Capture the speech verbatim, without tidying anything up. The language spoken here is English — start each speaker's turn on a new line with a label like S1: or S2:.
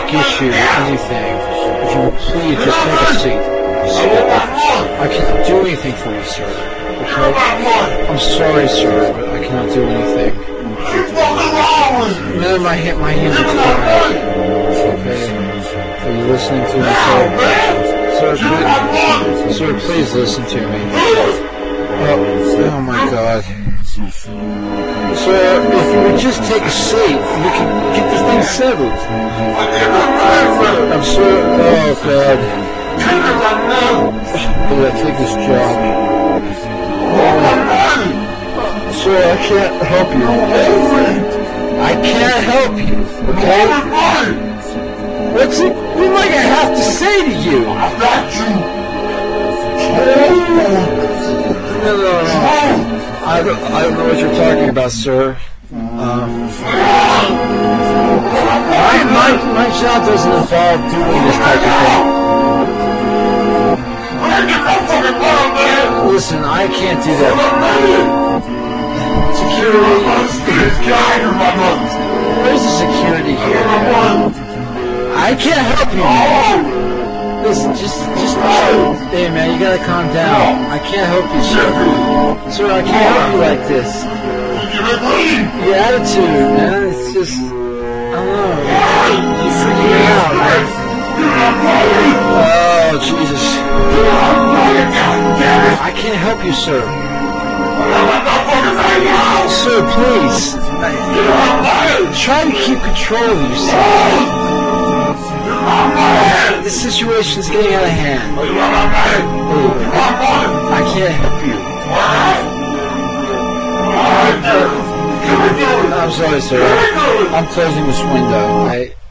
S1: take issue with anything, if you would please just take a seat. I cannot do anything for you, sir. Okay? I'm sorry, sir, but I cannot do anything. Man, my, hand, my hands are tied. Okay? Are you listening to me, sir? Sir, please, sir, please listen to me. Oh, oh my God. Sir, if you would just take a seat, we can get this thing settled. I'm sorry. Oh God. Will I take this job? Oh. Sir, I can't help you. I can't help you. Okay? What's it? What am I gonna have to say to you? No, no, no. I don't, I don't know what you're talking about, sir. Um, my, my, my job doesn't involve doing this type of thing. Listen, I can't do that. Security. Where's the security here? I can't help you, man. Listen, just, just, hey man, you gotta calm down. I can't help you, sir. Sir, I can't help you like this. Your attitude, man, it's just, I don't know. You're freaking me out, man. Oh, Jesus. I can't help you, sir. Sir, please. Try to keep control of yourself. This situation is getting out of hand. I can't help you. I'm sorry, sir. I'm closing this window. I